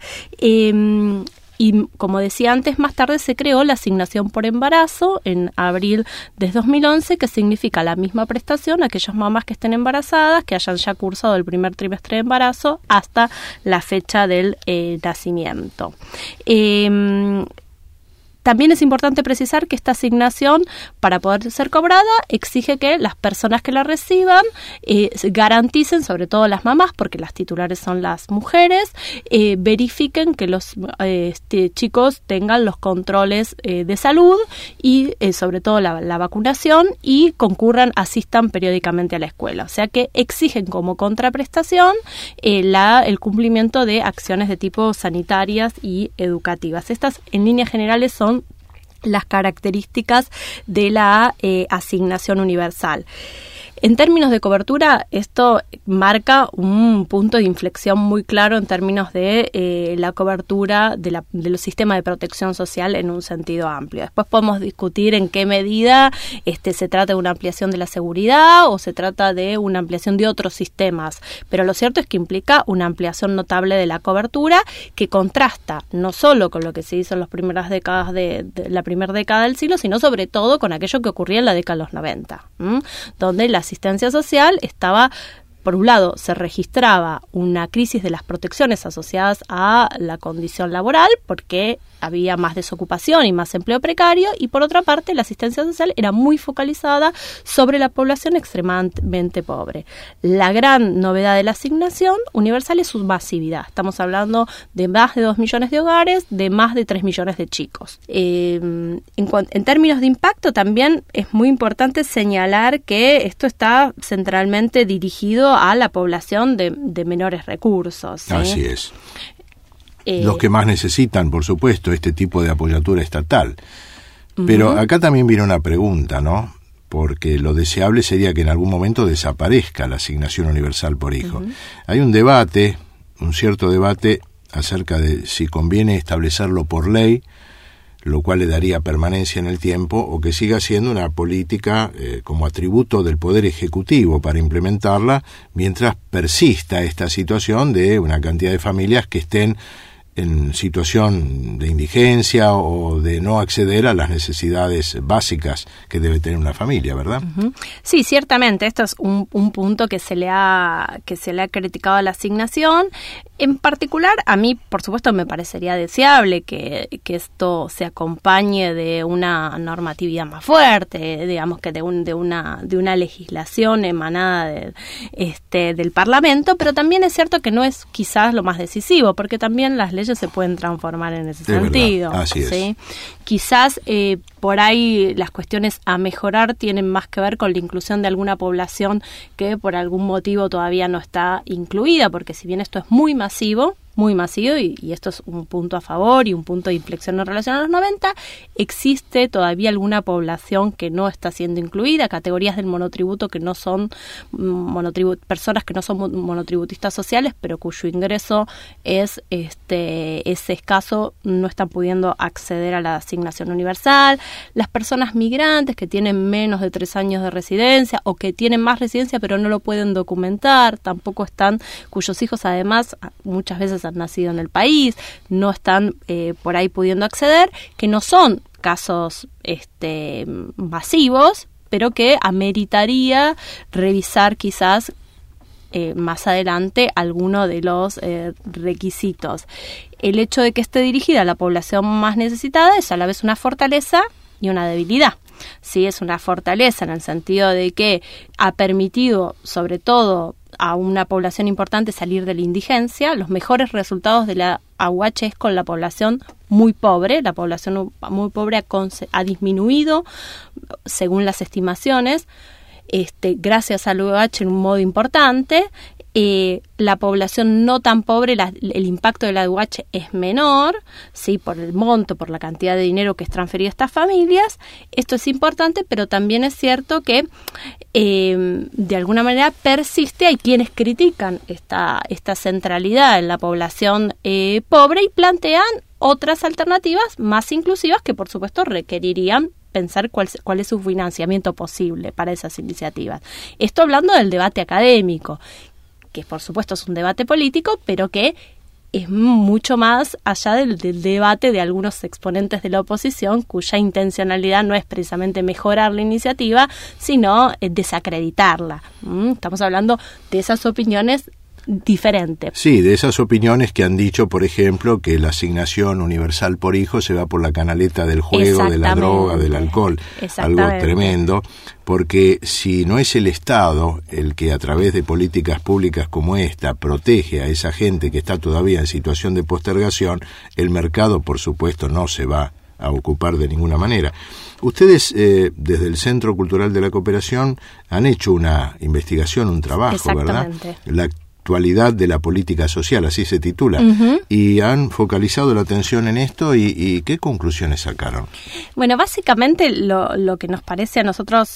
Eh, Y como decía antes, más tarde se creó la asignación por embarazo en abril de dos mil once, que significa la misma prestación a aquellas mamás que estén embarazadas, que hayan ya cursado el primer trimestre de embarazo hasta la fecha del eh, nacimiento. Eh, También es importante precisar que esta asignación, para poder ser cobrada, exige que las personas que la reciban eh, garanticen, sobre todo las mamás, porque las titulares son las mujeres, eh, verifiquen que los eh, este, chicos tengan los controles eh, de salud y eh, sobre todo la, la vacunación, y concurran, asistan periódicamente a la escuela. O sea que exigen como contraprestación eh, la, el cumplimiento de acciones de tipo sanitarias y educativas. Estas, en líneas generales, son las características de la eh, asignación universal. En términos de cobertura, esto marca un punto de inflexión muy claro en términos de eh, la cobertura de, la, de los sistemas de protección social en un sentido amplio. Después podemos discutir en qué medida este, se trata de una ampliación de la seguridad o se trata de una ampliación de otros sistemas, pero lo cierto es que implica una ampliación notable de la cobertura que contrasta no solo con lo que se hizo en las primeras décadas de, de la primera década del siglo, sino sobre todo con aquello que ocurría en la década de los noventa, ¿m? Donde la asistencia social estaba, por un lado, se registraba una crisis de las protecciones asociadas a la condición laboral, porque había más desocupación y más empleo precario, y por otra parte la asistencia social era muy focalizada sobre la población extremadamente pobre. La gran novedad de la asignación universal es su masividad. Estamos hablando de más de dos millones de hogares, de más de tres millones de chicos. Eh, en, en términos de impacto, también es muy importante señalar que esto está centralmente dirigido a la población de, de menores recursos, ¿sí? Así es. Eh, Los que más necesitan, por supuesto, este tipo de apoyatura estatal. Pero uh-huh. acá también viene una pregunta, ¿no? Porque lo deseable sería que en algún momento desaparezca la asignación universal por hijo. Uh-huh. Hay un debate, un cierto debate acerca de si conviene establecerlo por ley, lo cual le daría permanencia en el tiempo, o que siga siendo una política eh, como atributo del Poder Ejecutivo para implementarla, mientras persista esta situación de una cantidad de familias que estén en situación de indigencia o de no acceder a las necesidades básicas que debe tener una familia, ¿verdad? Uh-huh. Sí, ciertamente, esto es un, un punto que se le ha que se le ha criticado a la asignación. En particular, a mí, por supuesto, me parecería deseable que, que esto se acompañe de una normatividad más fuerte, digamos que de un de una de una legislación emanada de, este del Parlamento, pero también es cierto que no es quizás lo más decisivo, porque también las leyes se pueden transformar en ese de sentido. Verdad. Así ¿sí? es. Quizás eh, por ahí las cuestiones a mejorar tienen más que ver con la inclusión de alguna población que por algún motivo todavía no está incluida, porque si bien esto es muy masivo, muy masivo, y, y esto es un punto a favor y un punto de inflexión en relación a los noventa, existe todavía alguna población que no está siendo incluida, categorías del monotributo que no son monotribu- personas que no son monotributistas sociales, pero cuyo ingreso es este es escaso, no están pudiendo acceder a la asignación universal, las personas migrantes que tienen menos de tres años de residencia o que tienen más residencia pero no lo pueden documentar, tampoco están, cuyos hijos además muchas veces han nacido en el país, no están eh, por ahí pudiendo acceder, que no son casos este, masivos, pero que ameritaría revisar quizás eh, más adelante alguno de los eh, requisitos. El hecho de que esté dirigida a la población más necesitada es a la vez una fortaleza y una debilidad. Sí, es una fortaleza en el sentido de que ha permitido, sobre todo a una población importante, salir de la indigencia. Los mejores resultados de la A U H es con la población muy pobre. La población muy pobre ha, ha disminuido, según las estimaciones, este, gracias a la A U H en un modo importante. Eh, la población no tan pobre, la, el impacto de la A U H es menor, sí, por el monto, por la cantidad de dinero que es transferido a estas familias. Esto es importante, pero también es cierto que eh, de alguna manera persiste. Hay quienes critican esta, esta centralidad en la población eh, pobre y plantean otras alternativas más inclusivas que por supuesto requerirían pensar cuál, cuál es su financiamiento posible para esas iniciativas. Esto hablando del debate académico, que por supuesto es un debate político, pero que es mucho más allá del, del debate de algunos exponentes de la oposición, cuya intencionalidad no es precisamente mejorar la iniciativa, sino eh, desacreditarla. ¿Mm? Estamos hablando de esas opiniones diferente. Sí, de esas opiniones que han dicho, por ejemplo, que la asignación universal por hijo se va por la canaleta del juego, de la droga, del alcohol, algo tremendo, porque si no es el Estado el que a través de políticas públicas como esta protege a esa gente que está todavía en situación de postergación, el mercado, por supuesto, no se va a ocupar de ninguna manera. Ustedes, eh, desde el Centro Cultural de la Cooperación, han hecho una investigación, un trabajo, ¿verdad? La actualidad de la política social, así se titula, uh-huh. y han focalizado la atención en esto y, y ¿qué conclusiones sacaron? Bueno, básicamente lo, lo que nos parece a nosotros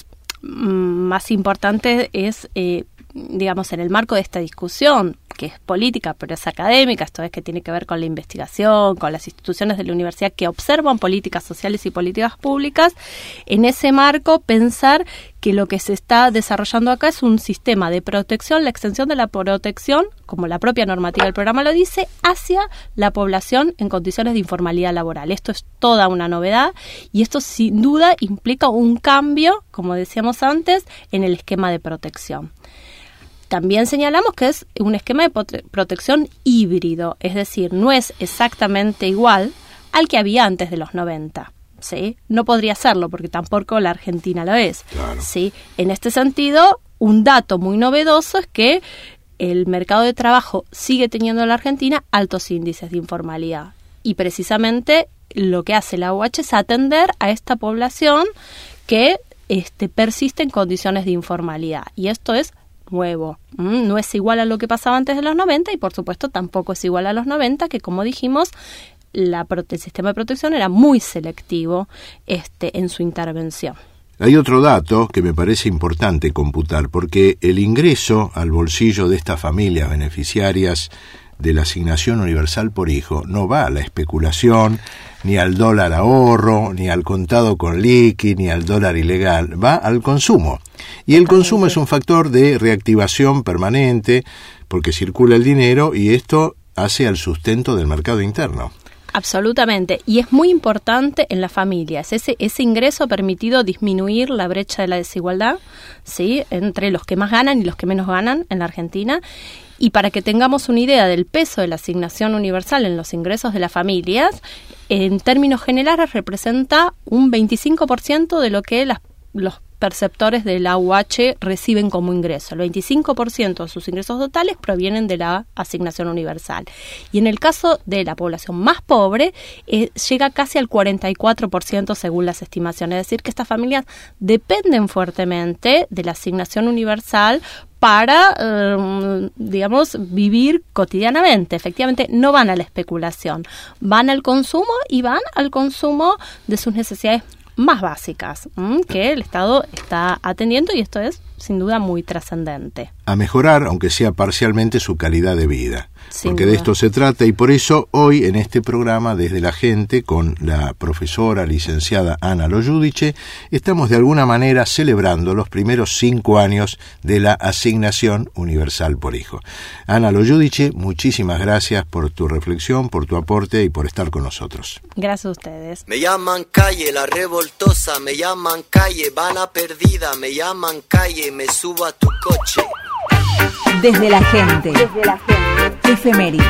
más importante es, eh, digamos, en el marco de esta discusión, que es política, pero es académica, esto es que tiene que ver con la investigación, con las instituciones de la universidad que observan políticas sociales y políticas públicas, en ese marco pensar que lo que se está desarrollando acá es un sistema de protección, la extensión de la protección, como la propia normativa del programa lo dice, hacia la población en condiciones de informalidad laboral. Esto es toda una novedad y esto sin duda implica un cambio, como decíamos antes, en el esquema de protección. También señalamos que es un esquema de prote- protección híbrido, es decir, no es exactamente igual al que había antes de los noventa. ¿Sí? No podría serlo porque tampoco la Argentina lo es. Claro. ¿Sí? En este sentido, un dato muy novedoso es que el mercado de trabajo sigue teniendo en la Argentina altos índices de informalidad. Y precisamente lo que hace la U H es atender a esta población que este, persiste en condiciones de informalidad. Y esto es nuevo. ¿Mm? No es igual a lo que pasaba antes de los noventa y por supuesto tampoco es igual a los noventa, que como dijimos, la prote- el sistema de protección era muy selectivo este, en su intervención. Hay otro dato que me parece importante computar, porque el ingreso al bolsillo de estas familias beneficiarias de la asignación universal por hijo no va a la especulación, ni al dólar ahorro, ni al contado con liqui, ni al dólar ilegal, va al consumo. Y el consumo es un factor de reactivación permanente, porque circula el dinero y esto hace al sustento del mercado interno. Absolutamente, y es muy importante en las familias. Ese, ese ingreso ha permitido disminuir la brecha de la desigualdad, ¿sí?, entre los que más ganan y los que menos ganan en la Argentina. Y para que tengamos una idea del peso de la asignación universal en los ingresos de las familias, en términos generales representa un veinticinco por ciento de lo que las, los perceptores de la U H reciben como ingreso. El veinticinco por ciento de sus ingresos totales provienen de la asignación universal. Y en el caso de la población más pobre, eh, llega casi al cuarenta y cuatro por ciento según las estimaciones. Es decir, que estas familias dependen fuertemente de la asignación universal para, eh, digamos, vivir cotidianamente. Efectivamente, no van a la especulación, van al consumo y van al consumo de sus necesidades más básicas, ¿m? que el Estado está atendiendo, y esto es sin duda muy trascendente. A mejorar, aunque sea parcialmente, su calidad de vida. Sin porque duda. De esto se trata, y por eso hoy en este programa, Desde la Gente, con la profesora licenciada Ana Lo Giudice, estamos de alguna manera celebrando los primeros cinco años de la asignación universal por hijo. Ana Lo Giudice, muchísimas gracias por tu reflexión, por tu aporte y por estar con nosotros. Gracias a ustedes. Me llaman Calle, la revoltosa, me llaman Calle, bala perdida, me llaman Calle, me subo a tu coche. Desde la Gente. Desde la Gente. Efemérides.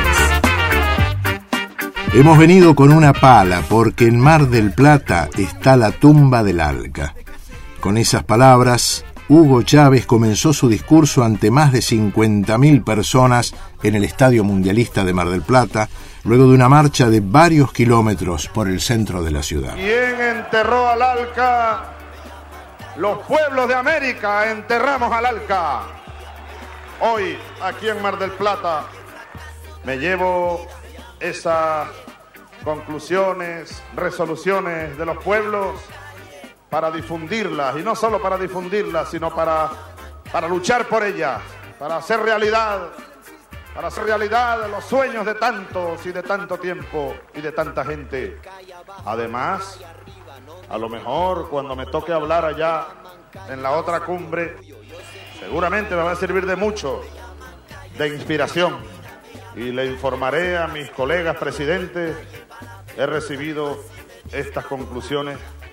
Hemos venido con una pala porque en Mar del Plata está la tumba del Alca. Con esas palabras, Hugo Chávez comenzó su discurso ante más de cincuenta mil personas en el Estadio Mundialista de Mar del Plata, luego de una marcha de varios kilómetros por el centro de la ciudad. ¿Quién enterró al Alca? Los pueblos de América enterramos al Alca. Hoy, aquí en Mar del Plata, me llevo esas conclusiones, resoluciones de los pueblos para difundirlas, y no solo para difundirlas, sino para, para luchar por ellas, para hacer realidad, para hacer realidad los sueños de tantos y de tanto tiempo y de tanta gente. Además, a lo mejor cuando me toque hablar allá en la otra cumbre, seguramente me va a servir de mucho, de inspiración, y le informaré a mis colegas presidentes. He recibido estas conclusiones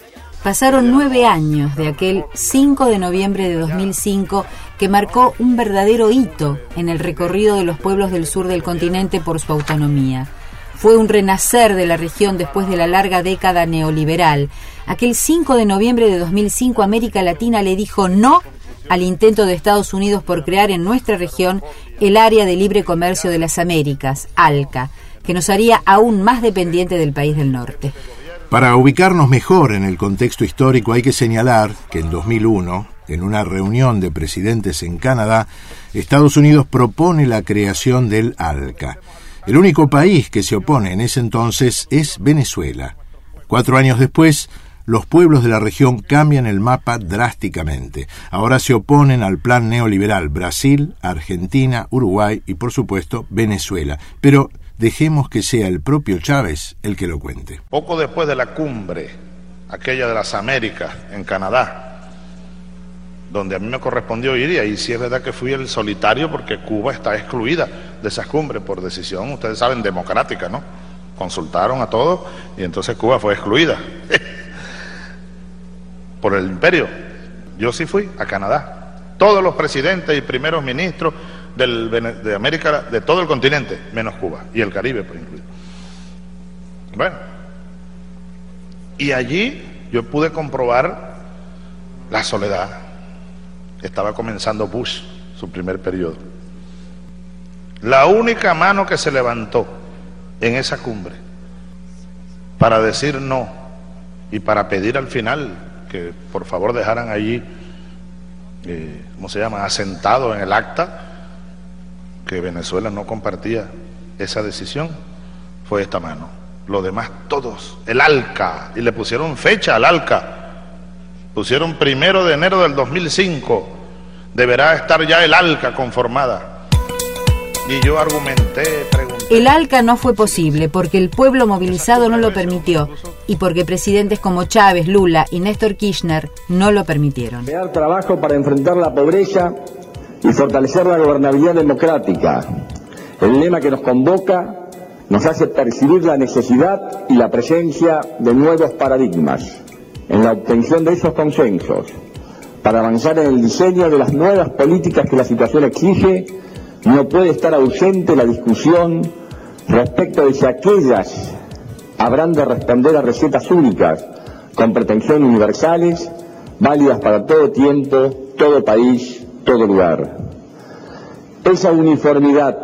Pasaron nueve años de aquel cinco de noviembre de dos mil cinco que marcó un verdadero hito en el recorrido de los pueblos del sur del continente por su autonomía. Fue un renacer de la región después de la larga década neoliberal. Aquel cinco de noviembre de dos mil cinco América Latina le dijo no al intento de Estados Unidos por crear en nuestra región el Área de Libre Comercio de las Américas, ALCA, que nos haría aún más dependiente del país del norte. Para ubicarnos mejor en el contexto histórico hay que señalar que en dos mil uno, en una reunión de presidentes en Canadá, Estados Unidos propone la creación del ALCA. El único país que se opone en ese entonces es Venezuela. Cuatro años después, los pueblos de la región cambian el mapa drásticamente. Ahora se oponen al plan neoliberal Brasil, Argentina, Uruguay y, por supuesto, Venezuela. Pero dejemos que sea el propio Chávez el que lo cuente. Poco después de la cumbre, aquella de las Américas, en Canadá, donde a mí me correspondió ir, y ahí sí es verdad que fui el solitario porque Cuba está excluida de esas cumbres por decisión, ustedes saben, democrática, ¿no? Consultaron a todos y entonces Cuba fue excluida por el imperio. Yo sí fui a Canadá. Todos los presidentes y primeros ministros del, de América, de todo el continente, menos Cuba, y el Caribe por incluido. Bueno, y allí yo pude comprobar la soledad. Estaba comenzando Bush, su primer periodo. La única mano que se levantó en esa cumbre para decir no y para pedir al final que por favor dejaran allí, eh, ¿cómo se llama?, asentado en el acta que Venezuela no compartía esa decisión, fue esta mano. Los demás todos, el ALCA, y le pusieron fecha al ALCA. Pusieron primero de enero del dos mil cinco, deberá estar ya el ALCA conformada. Y yo argumenté, pregunté. El ALCA no fue posible porque el pueblo movilizado no lo permitió y porque presidentes como Chávez, Lula y Néstor Kirchner no lo permitieron. Crear trabajo para enfrentar la pobreza y fortalecer la gobernabilidad democrática. El lema que nos convoca nos hace percibir la necesidad y la presencia de nuevos paradigmas en la obtención de esos consensos, para avanzar en el diseño de las nuevas políticas que la situación exige. No puede estar ausente la discusión respecto de si aquellas habrán de responder a recetas únicas, con pretensiones universales, válidas para todo tiempo, todo país, todo lugar. Esa uniformidad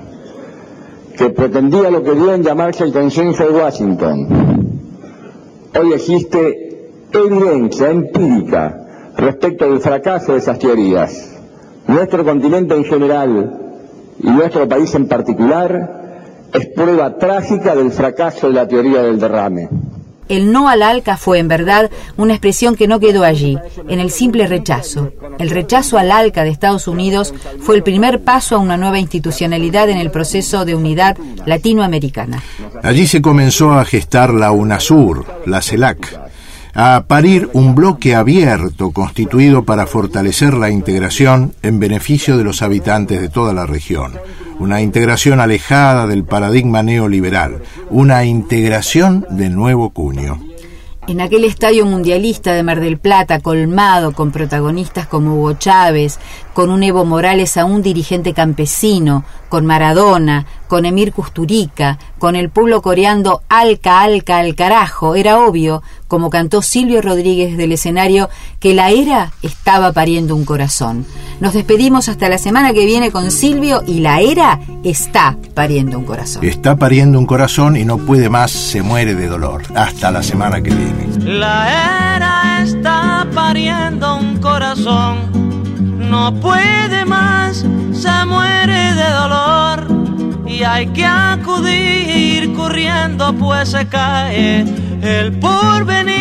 que pretendía lo que dio en llamarse el consenso de Washington, hoy existe evidencia empírica respecto del fracaso de esas teorías. Nuestro continente en general y nuestro país en particular es prueba trágica del fracaso de la teoría del derrame. El no al ALCA fue, en verdad, una expresión que no quedó allí, en el simple rechazo. El rechazo al ALCA de Estados Unidos fue el primer paso a una nueva institucionalidad en el proceso de unidad latinoamericana. Allí se comenzó a gestar la UNASUR, la CELAC, a parir un bloque abierto constituido para fortalecer la integración en beneficio de los habitantes de toda la región. Una integración alejada del paradigma neoliberal, una integración de nuevo cuño. En aquel estadio mundialista de Mar del Plata, colmado con protagonistas como Hugo Chávez, con un Evo Morales aún dirigente campesino, con Maradona, con Emir Kusturica, con el pueblo coreando "Alca, Alca, al carajo", era obvio, como cantó Silvio Rodríguez del escenario, que la era estaba pariendo un corazón. Nos despedimos hasta la semana que viene con Silvio y la era está pariendo un corazón. Está pariendo un corazón y no puede más, se muere de dolor. Hasta la semana que viene. La era está pariendo un corazón, no puede más, se muere de dolor. Y hay que acudir corriendo, pues se cae el porvenir.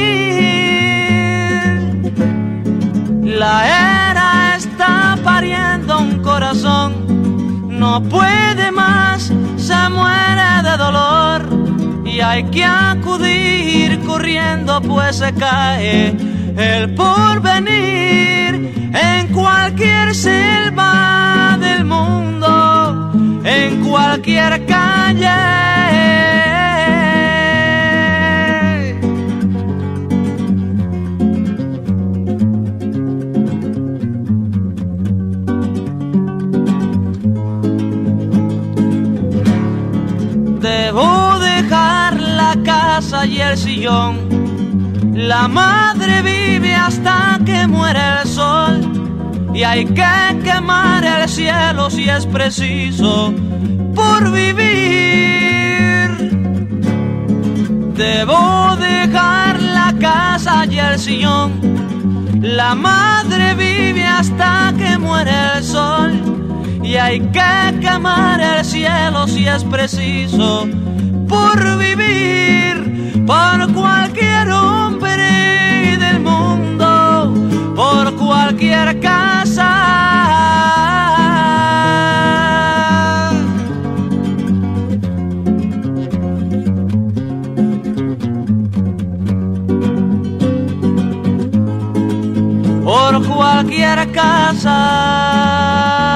La era está pariendo un corazón, no puede más, se muere de dolor. Y hay que acudir corriendo, pues se cae el porvenir. En cualquier selva del mundo, en cualquier calle, casa y el sillón. La madre vive hasta que muere el sol y hay que quemar el cielo si es preciso por vivir. Debo dejar la casa y el sillón. La madre vive hasta que muere el sol y hay que quemar el cielo si es preciso por vivir. Por cualquier hombre del mundo, por cualquier casa. Por cualquier casa.